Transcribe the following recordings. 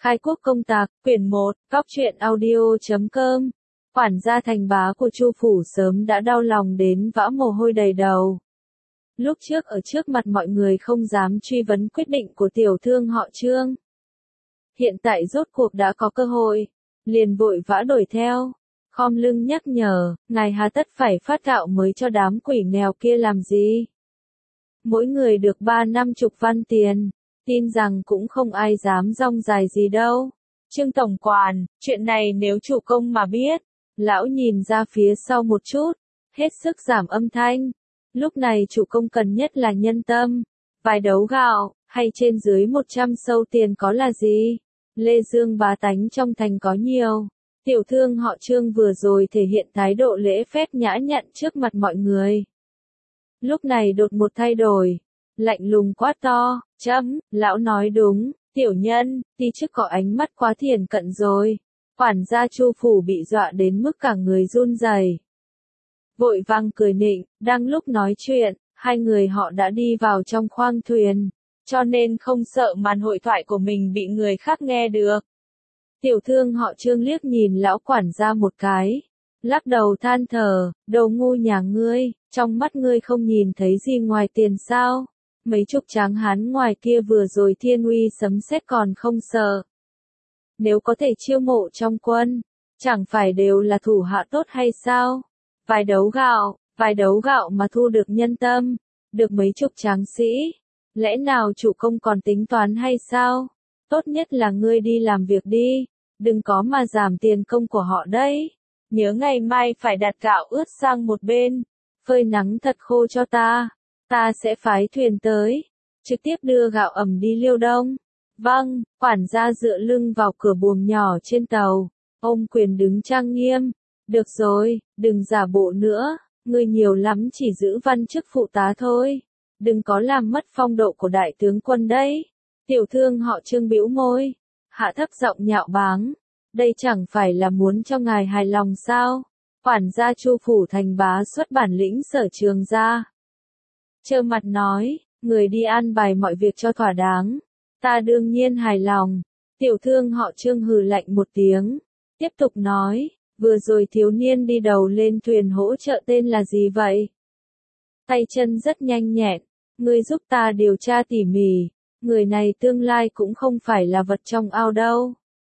Khai quốc công tạc, quyển 1, Cóc truyện audio.com. Quản gia thành bá của Chu phủ sớm đã đau lòng đến vã mồ hôi đầy đầu. Lúc trước ở trước mặt mọi người không dám truy vấn quyết định của tiểu thương họ Trương. Hiện tại rốt cuộc đã có cơ hội, liền vội vã đuổi theo, khom lưng nhắc nhở, ngài hà tất phải phát gạo mới cho đám quỷ nghèo kia làm gì? Mỗi người được 30 văn tiền, tin rằng cũng không ai dám rong dài gì đâu. Trương tổng quản, chuyện này nếu chủ công mà biết. Lão nhìn ra phía sau một chút, hết sức giảm âm thanh. Lúc này chủ công cần nhất là nhân tâm. Vài đấu gạo, hay trên dưới 100 sâu tiền có là gì? Lê Dương bá tánh trong thành có nhiều. Tiểu thương họ Trương vừa rồi thể hiện thái độ lễ phép nhã nhặn trước mặt mọi người. Lúc này đột một thay đổi, lạnh lùng quát to, lão nói đúng, tiểu nhân, ti chức có ánh mắt quá thiển cận rồi. Quản gia Chu phủ bị dọa đến mức cả người run rẩy. Vội vàng cười nịnh, đang lúc nói chuyện, hai người họ đã đi vào trong khoang thuyền, cho nên không sợ màn hội thoại của mình bị người khác nghe được. Tiểu thương họ Trương liếc nhìn lão quản gia một cái, lắc đầu than thở, đồ ngu nhà ngươi, trong mắt ngươi không nhìn thấy gì ngoài tiền sao? Mấy chục tráng hán ngoài kia vừa rồi thiên uy sấm sét còn không sợ. Nếu có thể chiêu mộ trong quân, chẳng phải đều là thủ hạ tốt hay sao? Vài đấu gạo mà thu được nhân tâm, được mấy chục tráng sĩ, lẽ nào chủ công còn tính toán hay sao? Tốt nhất là ngươi đi làm việc đi, đừng có mà giảm tiền công của họ đấy. Nhớ ngày mai phải đặt gạo ướt sang một bên, phơi nắng thật khô cho ta sẽ phái thuyền tới, trực tiếp đưa gạo ẩm đi Liêu Đông. Vâng, quản gia dựa lưng vào cửa buồng nhỏ trên tàu, ôm quyền đứng trang nghiêm. Được rồi, đừng giả bộ nữa, ngươi nhiều lắm chỉ giữ văn chức phụ tá thôi, đừng có làm mất phong độ của đại tướng quân đấy. Tiểu thương họ Trương bĩu môi, hạ thấp giọng nhạo báng, đây chẳng phải là muốn cho ngài hài lòng sao? Quản gia Chu phủ thành bá xuất bản lĩnh sở trường ra. Trơ mặt nói, người đi an bài mọi việc cho thỏa đáng. Ta đương nhiên hài lòng. Tiểu thương họ Trương hừ lạnh một tiếng, tiếp tục nói, vừa rồi thiếu niên đi đầu lên thuyền hỗ trợ tên là gì vậy? Tay chân rất nhanh nhẹn, ngươi giúp ta điều tra tỉ mỉ, người này tương lai cũng không phải là vật trong ao đâu.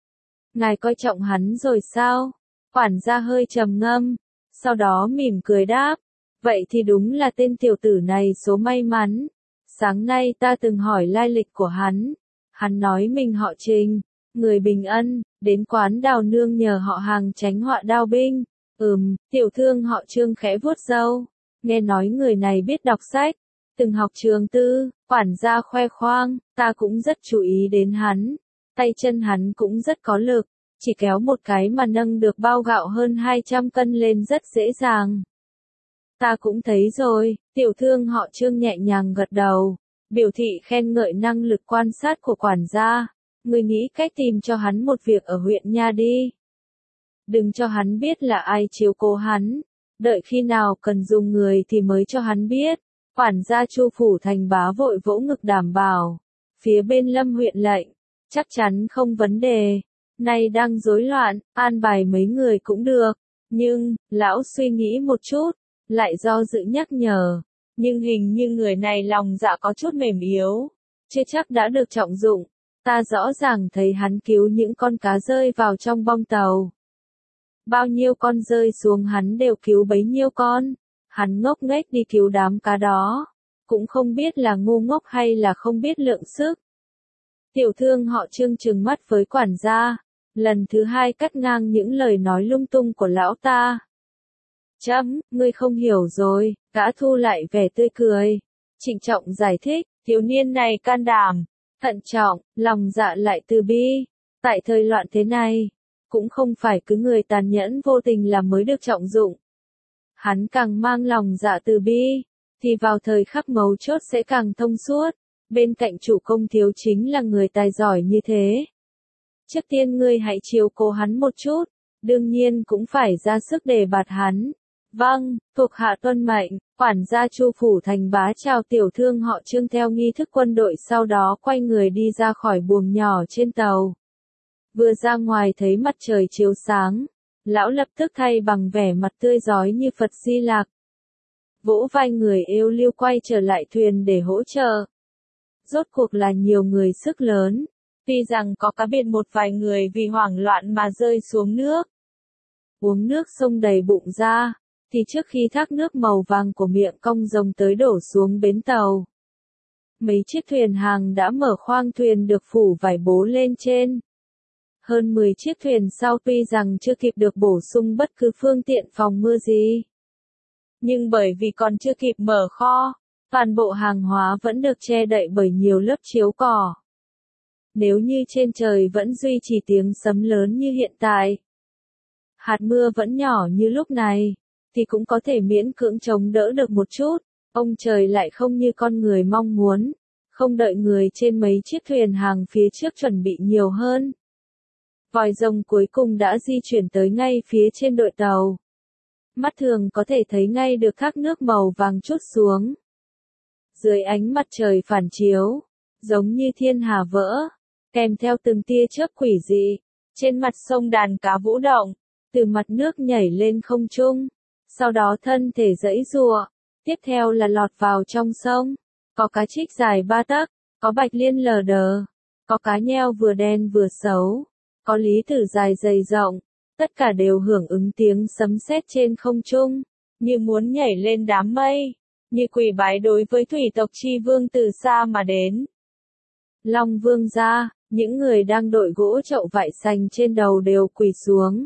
Ngài coi trọng hắn rồi sao? Quản gia hơi trầm ngâm, sau đó mỉm cười đáp, vậy thì đúng là tên tiểu tử này số may mắn. Sáng nay ta từng hỏi lai lịch của hắn nói mình họ Trình, người Bình Ân, đến quán Đào Nương nhờ họ Hàng tránh họa đao binh. Tiểu thương họ Trương khẽ vuốt râu, nghe nói người này biết đọc sách, từng học trường tư. Quản gia khoe khoang, ta cũng rất chú ý đến hắn, tay chân hắn cũng rất có lực, chỉ kéo một cái mà nâng được bao gạo hơn 200 cân lên rất dễ dàng. Ta cũng thấy rồi, tiểu thương họ Trương nhẹ nhàng gật đầu, biểu thị khen ngợi năng lực quan sát của quản gia. Ngươi nghĩ cách tìm cho hắn một việc ở huyện nha đi. Đừng cho hắn biết là ai chiếu cố hắn, đợi khi nào cần dùng người thì mới cho hắn biết. Quản gia Chu phủ thành bá vội vỗ ngực đảm bảo, phía bên Lâm huyện lệnh, chắc chắn không vấn đề. Nay đang rối loạn, an bài mấy người cũng được, nhưng, lão suy nghĩ một chút, lại do dự nhắc nhở, nhưng hình như người này lòng dạ có chút mềm yếu, chưa chắc đã được trọng dụng. Ta rõ ràng thấy hắn cứu những con cá rơi vào trong bong tàu. Bao nhiêu con rơi xuống hắn đều cứu bấy nhiêu con. Hắn ngốc nghếch đi cứu đám cá đó, cũng không biết là ngu ngốc hay là không biết lượng sức. Tiểu thương họ Trương trừng mắt với quản gia, lần thứ hai cắt ngang những lời nói lung tung của lão ta. Ngươi không hiểu rồi. Gã thu lại vẻ tươi cười, trịnh trọng giải thích, thiếu niên này can đảm, thận trọng, lòng dạ lại từ bi. Tại thời loạn thế này, cũng không phải cứ người tàn nhẫn vô tình là mới được trọng dụng. Hắn càng mang lòng dạ từ bi, thì vào thời khắc mấu chốt sẽ càng thông suốt. Bên cạnh chủ công thiếu chính là người tài giỏi như thế. Trước tiên ngươi hãy chiếu cố hắn một chút, đương nhiên cũng phải ra sức đề bạt hắn. Vâng, thuộc hạ tuân mệnh. Quản gia Chu phủ thành bá chào tiểu thương họ Trương theo nghi thức quân đội, sau đó quay người đi ra khỏi buồng nhỏ trên tàu. Vừa ra ngoài thấy mặt trời chiếu sáng, lão lập tức thay bằng vẻ mặt tươi rói như Phật Di Lạc. Vỗ vai người yêu lưu quay trở lại thuyền để hỗ trợ. Rốt cuộc là nhiều người sức lớn, tuy rằng có cá biệt một vài người vì hoảng loạn mà rơi xuống nước. Uống nước sông đầy bụng ra, thì trước khi thác nước màu vàng của miệng cong rồng tới đổ xuống bến tàu. Mấy chiếc thuyền hàng đã mở khoang thuyền được phủ vải bố lên trên. Hơn 10 chiếc thuyền sau tuy rằng chưa kịp được bổ sung bất cứ phương tiện phòng mưa gì. Nhưng bởi vì còn chưa kịp mở kho, toàn bộ hàng hóa vẫn được che đậy bởi nhiều lớp chiếu cỏ. Nếu như trên trời vẫn duy trì tiếng sấm lớn như hiện tại, hạt mưa vẫn nhỏ như lúc này, thì cũng có thể miễn cưỡng chống đỡ được một chút. Ông trời lại không như con người mong muốn, không đợi người trên mấy chiếc thuyền hàng phía trước chuẩn bị nhiều hơn. Vòi rồng cuối cùng đã di chuyển tới ngay phía trên đội tàu. Mắt thường có thể thấy ngay được thác nước màu vàng trút xuống. Dưới ánh mặt trời phản chiếu, giống như thiên hà vỡ, kèm theo từng tia chớp quỷ dị, trên mặt sông đàn cá vũ động, từ mặt nước nhảy lên không trung, sau đó thân thể giãy giụa, tiếp theo là lọt vào trong sông. Có cá trích dài 3 tấc, có bạch liên lờ đờ, có cá nheo vừa đen vừa xấu, có lý tử dài dày rộng, tất cả đều hưởng ứng tiếng sấm sét trên không trung, như muốn nhảy lên đám mây, như quỳ bái đối với thủy tộc chi vương từ xa mà đến. Long Vương gia, những người đang đội gỗ chậu vải xanh trên đầu đều quỳ xuống.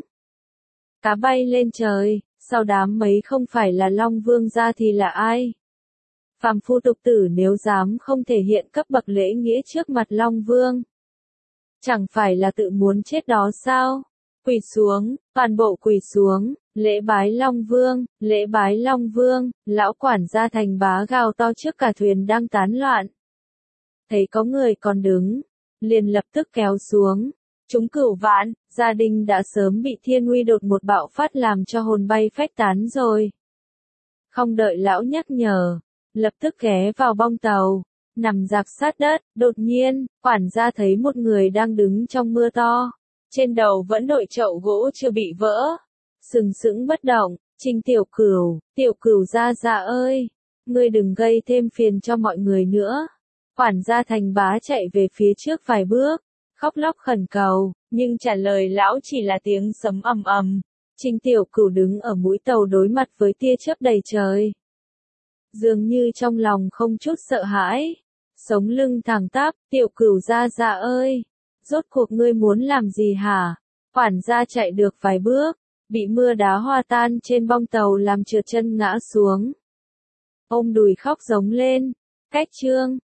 Cá bay lên trời, sau đám mấy không phải là Long Vương gia thì là ai? Phàm phu tục tử nếu dám không thể hiện cấp bậc lễ nghĩa trước mặt Long Vương, chẳng phải là tự muốn chết đó sao? Quỳ xuống, toàn bộ quỳ xuống, lễ bái Long Vương, lễ bái Long Vương. Lão quản gia Thành Bá gào to trước cả thuyền đang tán loạn. Thấy có người còn đứng, liền lập tức kéo xuống. Chúng Cửu Vạn, gia đình đã sớm bị thiên uy đột một bạo phát làm cho hồn bay phách tán rồi. Không đợi lão nhắc nhở, lập tức ghé vào bong tàu, nằm rạp sát đất. Đột nhiên, quản gia thấy một người đang đứng trong mưa to, trên đầu vẫn đội chậu gỗ chưa bị vỡ, sừng sững bất động. Trình Tiểu Cửu gia ơi, ngươi đừng gây thêm phiền cho mọi người nữa. Quản gia Thành Bá chạy về phía trước vài bước, khóc lóc khẩn cầu, nhưng trả lời lão chỉ là tiếng sấm ầm ầm. Trình Tiểu Cửu đứng ở mũi tàu đối mặt với tia chớp đầy trời, dường như trong lòng không chút sợ hãi, sống lưng thẳng tắp. Tiểu Cửu gia ơi, rốt cuộc ngươi muốn làm gì hả? Quản gia chạy được vài bước, bị mưa đá hoa tan trên bong tàu làm trượt chân ngã xuống. Ôm đùi khóc giống lên. Cách chương